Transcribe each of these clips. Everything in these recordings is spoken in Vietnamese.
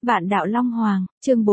Vạn đạo Long Hoàng, chương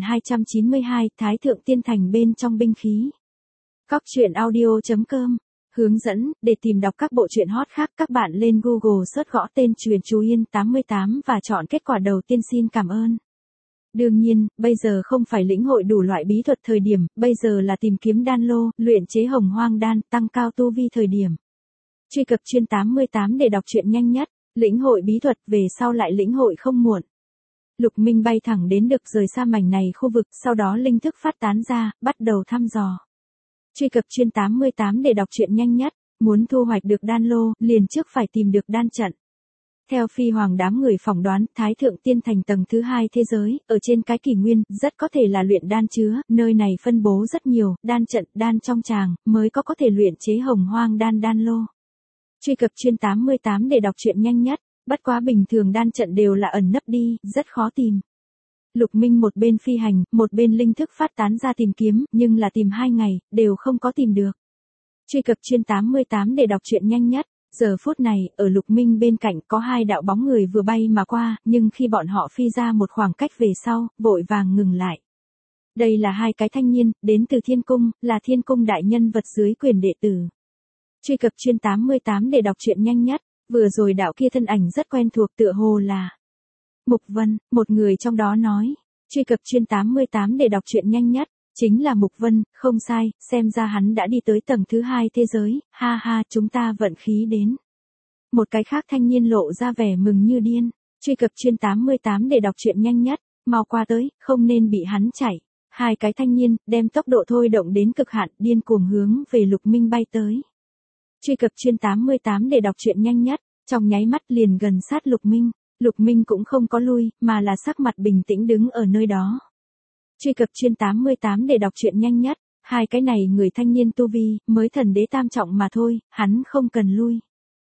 4292, Thái Thượng Tiên Thành bên trong binh khí. Cóc truyện audio.com hướng dẫn, để tìm đọc các bộ truyện hot khác các bạn lên Google search gõ tên Truyện Chú Yên 88 và chọn kết quả đầu tiên xin cảm ơn. Đương nhiên, bây giờ không phải lĩnh hội đủ loại bí thuật thời điểm, bây giờ là tìm kiếm đan lô, luyện chế hồng hoang đan, tăng cao tu vi thời điểm. Truy cập chuyên 88 để đọc truyện nhanh nhất, lĩnh hội bí thuật về sau lại lĩnh hội không muộn. Lục Minh bay thẳng đến được rời xa mảnh này khu vực, sau đó linh thức phát tán ra, bắt đầu thăm dò. Truy cập chuyên 88 để đọc truyện nhanh nhất, muốn thu hoạch được đan lô, liền trước phải tìm được đan trận. Theo phi hoàng đám người phỏng đoán, Thái Thượng Tiên Thành tầng thứ 2 thế giới, ở trên cái kỷ nguyên, rất có thể là luyện đan chứa, nơi này phân bố rất nhiều, đan trận, đan trong tràng, mới có thể luyện chế hồng hoang đan lô. Truy cập chuyên 88 để đọc truyện nhanh nhất, bất quá bình thường đan trận đều là ẩn nấp đi, rất khó tìm. Lục Minh một bên phi hành, một bên linh thức phát tán ra tìm kiếm, nhưng là tìm 2 ngày, đều không có tìm được. Truy cập chuyên 88 để đọc truyện nhanh nhất. Giờ phút này, ở Lục Minh bên cạnh có 2 đạo bóng người vừa bay mà qua, nhưng khi bọn họ phi ra một khoảng cách về sau, vội vàng ngừng lại. Đây là 2 cái thanh niên, đến từ Thiên Cung, là Thiên Cung đại nhân vật dưới quyền đệ tử. Truy cập chuyên 88 để đọc truyện nhanh nhất, vừa rồi đạo kia thân ảnh rất quen thuộc tựa hồ là Mục Vân, một người trong đó nói. Truy cập chuyên 88 để đọc truyện nhanh nhất. Chính là Mục Vân, không sai, xem ra hắn đã đi tới tầng thứ 2 thế giới, ha ha, chúng ta vận khí đến. Một cái khác thanh niên lộ ra vẻ mừng như điên, truy cập chuyên 88 để đọc truyện nhanh nhất, mau qua tới, không nên bị hắn chạy. 2 cái thanh niên, đem tốc độ thôi động đến cực hạn, điên cuồng hướng về Lục Minh bay tới. Truy cập chuyên 88 để đọc truyện nhanh nhất, trong nháy mắt liền gần sát Lục Minh cũng không có lui, mà là sắc mặt bình tĩnh đứng ở nơi đó. Truy cập chuyên 88 để đọc truyện nhanh nhất, 2 cái này người thanh niên tu vi, mới thần đế tam trọng mà thôi, hắn không cần lui.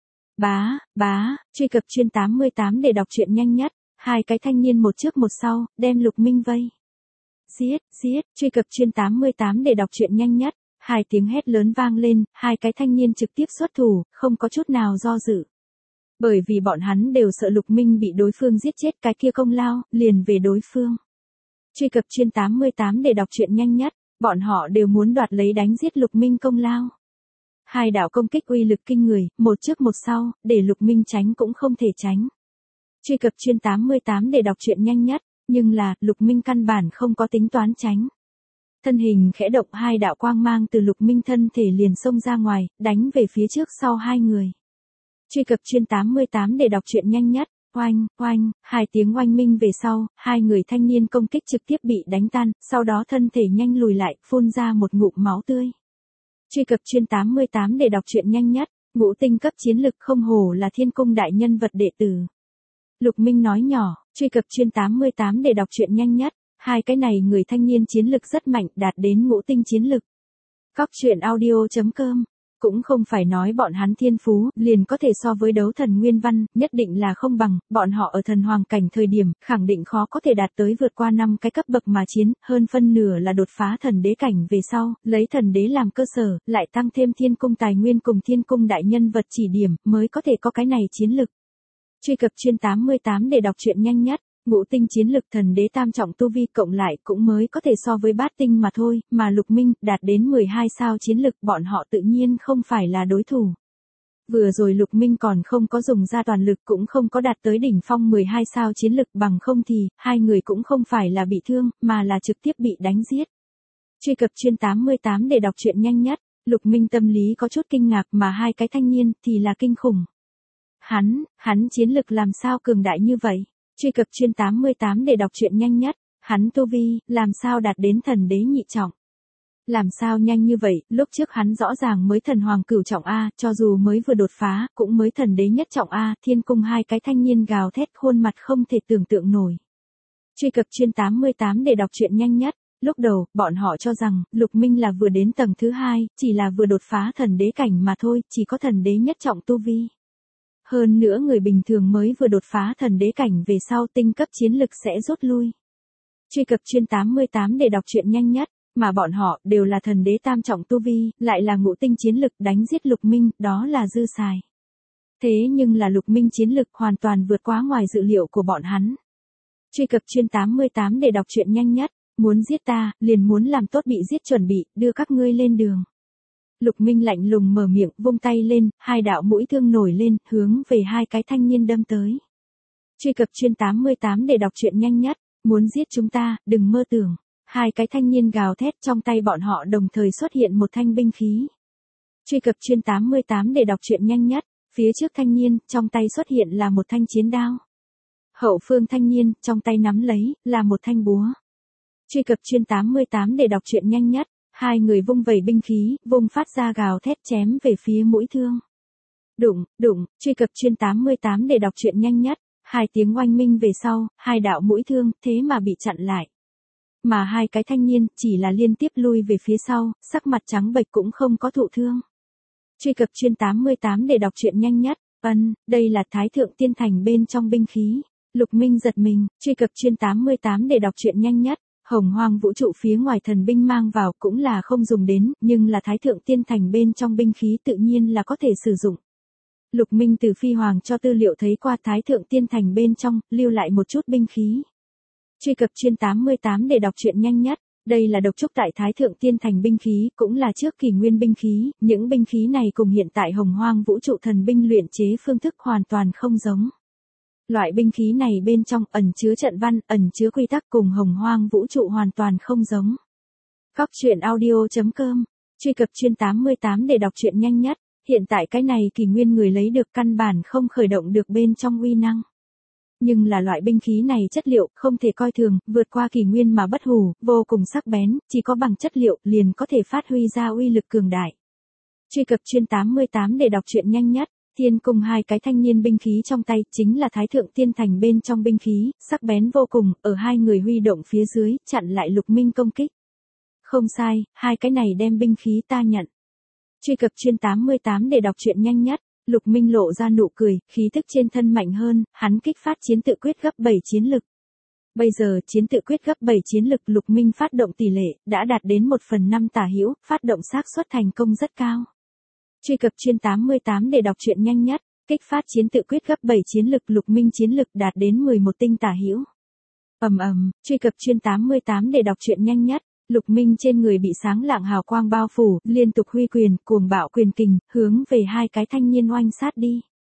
Truy cập chuyên 88 để đọc truyện nhanh nhất, 2 cái thanh niên một trước một sau, đem Lục Minh vây. Giết, truy cập chuyên 88 để đọc truyện nhanh nhất, 2 tiếng hét lớn vang lên, 2 cái thanh niên trực tiếp xuất thủ, không có chút nào do dự. Bởi vì bọn hắn đều sợ Lục Minh bị đối phương giết chết cái kia công lao, liền về đối phương. Truy cập chuyên 88 để đọc truyện nhanh nhất, bọn họ đều muốn đoạt lấy đánh giết Lục Minh công lao. 2 đạo công kích uy lực kinh người, một trước một sau, để Lục Minh tránh cũng không thể tránh. Truy cập chuyên 88 để đọc truyện nhanh nhất, nhưng là, Lục Minh căn bản không có tính toán tránh. Thân hình khẽ động, 2 đạo quang mang từ Lục Minh thân thể liền xông ra ngoài, đánh về phía trước sau 2 người. Truy cập chuyên 88 để đọc truyện nhanh nhất. Oanh, 2 tiếng oanh minh về sau, 2 người thanh niên công kích trực tiếp bị đánh tan, sau đó thân thể nhanh lùi lại, phun ra một ngụm máu tươi. Truy cập chuyên 88 để đọc truyện nhanh nhất, ngũ tinh cấp chiến lực không hổ là Thiên Cung đại nhân vật đệ tử. Lục Minh nói nhỏ, truy cập chuyên 88 để đọc truyện nhanh nhất, 2 cái này người thanh niên chiến lực rất mạnh, đạt đến ngũ tinh chiến lực. Cóc truyện audio.com cũng không phải nói bọn hắn thiên phú, liền có thể so với đấu thần nguyên văn, nhất định là không bằng, bọn họ ở thần hoàng cảnh thời điểm, khẳng định khó có thể đạt tới vượt qua 5 cái cấp bậc mà chiến, hơn phân nửa là đột phá thần đế cảnh về sau, lấy thần đế làm cơ sở, lại tăng thêm Thiên Cung tài nguyên cùng Thiên Cung đại nhân vật chỉ điểm, mới có thể có cái này chiến lực. Truy cập chuyên 88 để đọc truyện nhanh nhất. Ngũ tinh chiến lực thần đế tam trọng tu vi cộng lại cũng mới có thể so với bát tinh mà thôi, mà Lục Minh đạt đến 12 sao chiến lực, bọn họ tự nhiên không phải là đối thủ. Vừa rồi Lục Minh còn không có dùng ra toàn lực, cũng không có đạt tới đỉnh phong 12 sao chiến lực, bằng không thì 2 người cũng không phải là bị thương, mà là trực tiếp bị đánh giết. Truy cập chuyên 88 để đọc truyện nhanh nhất, Lục Minh tâm lý có chút kinh ngạc, mà 2 cái thanh niên thì là kinh khủng. Hắn chiến lực làm sao cường đại như vậy? Truy cập chuyên 88 để đọc truyện nhanh nhất, hắn tu vi, làm sao đạt đến thần đế nhị trọng? Làm sao nhanh như vậy, lúc trước hắn rõ ràng mới thần hoàng cửu trọng A, cho dù mới vừa đột phá, cũng mới thần đế nhất trọng A, Thiên Cung 2 cái thanh niên gào thét khuôn mặt không thể tưởng tượng nổi. Truy cập chuyên 88 để đọc truyện nhanh nhất, lúc đầu, bọn họ cho rằng, Lục Minh là vừa đến tầng thứ 2, chỉ là vừa đột phá thần đế cảnh mà thôi, chỉ có thần đế nhất trọng tu vi. Hơn nữa người bình thường mới vừa đột phá thần đế cảnh về sau tinh cấp chiến lực sẽ rút lui. Truy cập chuyên 88 để đọc truyện nhanh nhất, mà bọn họ đều là thần đế tam trọng tu vi, lại là ngũ tinh chiến lực đánh giết Lục Minh, đó là dư xài. Thế nhưng là Lục Minh chiến lực hoàn toàn vượt quá ngoài dự liệu của bọn hắn. Truy cập chuyên 88 để đọc truyện nhanh nhất. Muốn giết ta, liền muốn làm tốt bị giết chuẩn bị, đưa các ngươi lên đường. Lục Minh lạnh lùng mở miệng, vung tay lên, hai đạo mũi thương nổi lên, hướng về hai cái thanh niên đâm tới. Truy cập chuyên 88 để đọc truyện nhanh nhất. Muốn giết chúng ta, đừng mơ tưởng. Hai cái thanh niên gào thét, trong tay bọn họ đồng thời xuất hiện một thanh binh khí. Truy cập chuyên 88 để đọc truyện nhanh nhất. Phía trước thanh niên, trong tay xuất hiện là một thanh chiến đao. Hậu phương thanh niên, trong tay nắm lấy, là một thanh búa. Truy cập chuyên 88 để đọc truyện nhanh nhất. Hai người vung vẩy binh khí, vung phát ra gào thét chém về phía mũi thương. Đụng, đụng, truy cập chuyên 88 để đọc truyện nhanh nhất. Hai tiếng oanh minh về sau, hai đạo mũi thương, thế mà bị chặn lại. Mà hai cái thanh niên, chỉ là liên tiếp lui về phía sau, sắc mặt trắng bệch cũng không có thụ thương. Truy cập chuyên 88 để đọc truyện nhanh nhất. Đây là Thái Thượng Tiên Thành bên trong binh khí. Lục Minh giật mình, truy cập chuyên 88 để đọc truyện nhanh nhất. Hồng Hoang vũ trụ phía ngoài thần binh mang vào cũng là không dùng đến, nhưng là Thái Thượng Tiên Thành bên trong binh khí tự nhiên là có thể sử dụng. Lục Minh từ Phi Hoàng cho tư liệu thấy qua Thái Thượng Tiên Thành bên trong, lưu lại một chút binh khí. Truy cập chuyên 88 để đọc truyện nhanh nhất. Đây là độc trúc tại Thái Thượng Tiên Thành binh khí, cũng là trước kỷ nguyên binh khí, những binh khí này cùng hiện tại Hồng Hoang vũ trụ thần binh luyện chế phương thức hoàn toàn không giống. Loại binh khí này bên trong ẩn chứa trận văn, ẩn chứa quy tắc cùng Hồng Hoang vũ trụ hoàn toàn không giống. Góc truyện audio.com. Truy cập chuyên 88 để đọc truyện nhanh nhất. Hiện tại cái này kỷ nguyên người lấy được căn bản không khởi động được bên trong uy năng. Nhưng là loại binh khí này chất liệu không thể coi thường, vượt qua kỷ nguyên mà bất hủ, vô cùng sắc bén, chỉ có bằng chất liệu liền có thể phát huy ra uy lực cường đại. Truy cập chuyên 88 để đọc truyện nhanh nhất. Thiên cung hai cái thanh niên binh khí trong tay chính là Thái Thượng Tiên Thành bên trong binh khí, sắc bén vô cùng, ở hai người huy động phía dưới, chặn lại Lục Minh công kích. Không sai, hai cái này đem binh khí ta nhận. Truy cập chuyên 88 để đọc truyện nhanh nhất. Lục Minh lộ ra nụ cười, khí thức trên thân mạnh hơn, hắn kích phát chiến tự quyết gấp 7 chiến lực. Bây giờ chiến tự quyết gấp 7 chiến lực Lục Minh phát động tỷ lệ, đã đạt đến 1/5 tả hữu, phát động xác suất thành công rất cao. Truy cập chuyên 88 để đọc truyện nhanh nhất. Kích phát chiến tự quyết gấp 7 chiến lực Lục Minh chiến lực đạt đến 11 tinh tả hữu. Truy cập chuyên 88 để đọc truyện nhanh nhất. Lục Minh trên người bị sáng lạng hào quang bao phủ, liên tục huy quyền, cuồng bạo quyền kình, hướng về hai cái thanh niên oanh sát đi.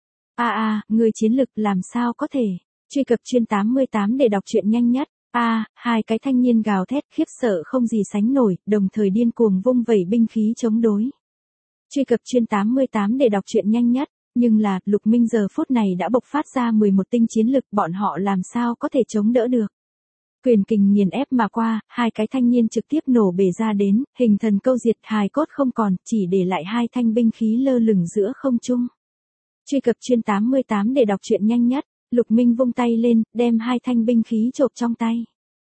Người chiến lực làm sao có thể? Truy cập chuyên 88 để đọc truyện nhanh nhất. Hai cái thanh niên gào thét khiếp sợ không gì sánh nổi, đồng thời điên cuồng vung vẩy binh khí chống đối. Truy cập chuyên 88 để đọc truyện nhanh nhất. Nhưng là, Lục Minh giờ phút này đã bộc phát ra 11 tinh chiến lực, bọn họ làm sao có thể chống đỡ được. Quyền kình nghiền ép mà qua, hai cái thanh niên trực tiếp nổ bể ra đến, hình thần câu diệt, hài cốt không còn, chỉ để lại hai thanh binh khí lơ lửng giữa không trung. Truy cập chuyên 88 để đọc truyện nhanh nhất. Lục Minh vung tay lên, đem hai thanh binh khí chộp trong tay.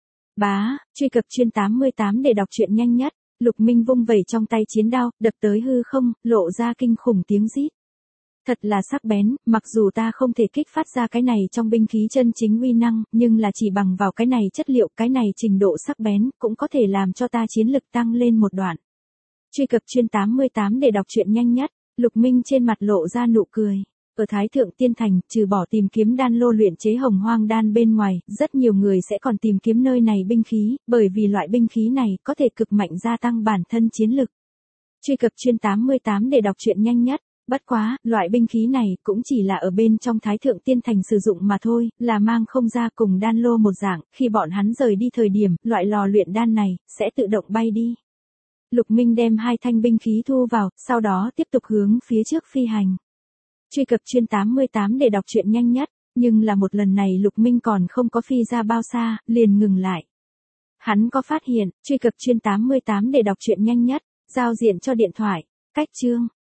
Truy cập chuyên 88 để đọc truyện nhanh nhất. Lục Minh vung vẩy trong tay chiến đao, đập tới hư không, lộ ra kinh khủng tiếng rít. Thật là sắc bén, mặc dù ta không thể kích phát ra cái này trong binh khí chân chính uy năng, nhưng là chỉ bằng vào cái này chất liệu, cái này trình độ sắc bén, cũng có thể làm cho ta chiến lực tăng lên một đoạn. Truy cập chuyên 88 để đọc truyện nhanh nhất. Lục Minh trên mặt lộ ra nụ cười. Ở Thái Thượng Tiên Thành, trừ bỏ tìm kiếm đan lô luyện chế Hồng Hoang đan bên ngoài, rất nhiều người sẽ còn tìm kiếm nơi này binh khí, bởi vì loại binh khí này có thể cực mạnh gia tăng bản thân chiến lực. Truy cập chuyên 88 để đọc truyện nhanh nhất. Bất quá, loại binh khí này cũng chỉ là ở bên trong Thái Thượng Tiên Thành sử dụng mà thôi, là mang không ra cùng đan lô một dạng, khi bọn hắn rời đi thời điểm, loại lò luyện đan này sẽ tự động bay đi. Lục Minh đem hai thanh binh khí thu vào, sau đó tiếp tục hướng phía trước phi hành. Truy cập chuyên 88 để đọc truyện nhanh nhất, nhưng là một lần này Lục Minh còn không có phi ra bao xa, liền ngừng lại. Hắn có phát hiện, truy cập chuyên 88 để đọc truyện nhanh nhất, giao diện cho điện thoại, cách chương,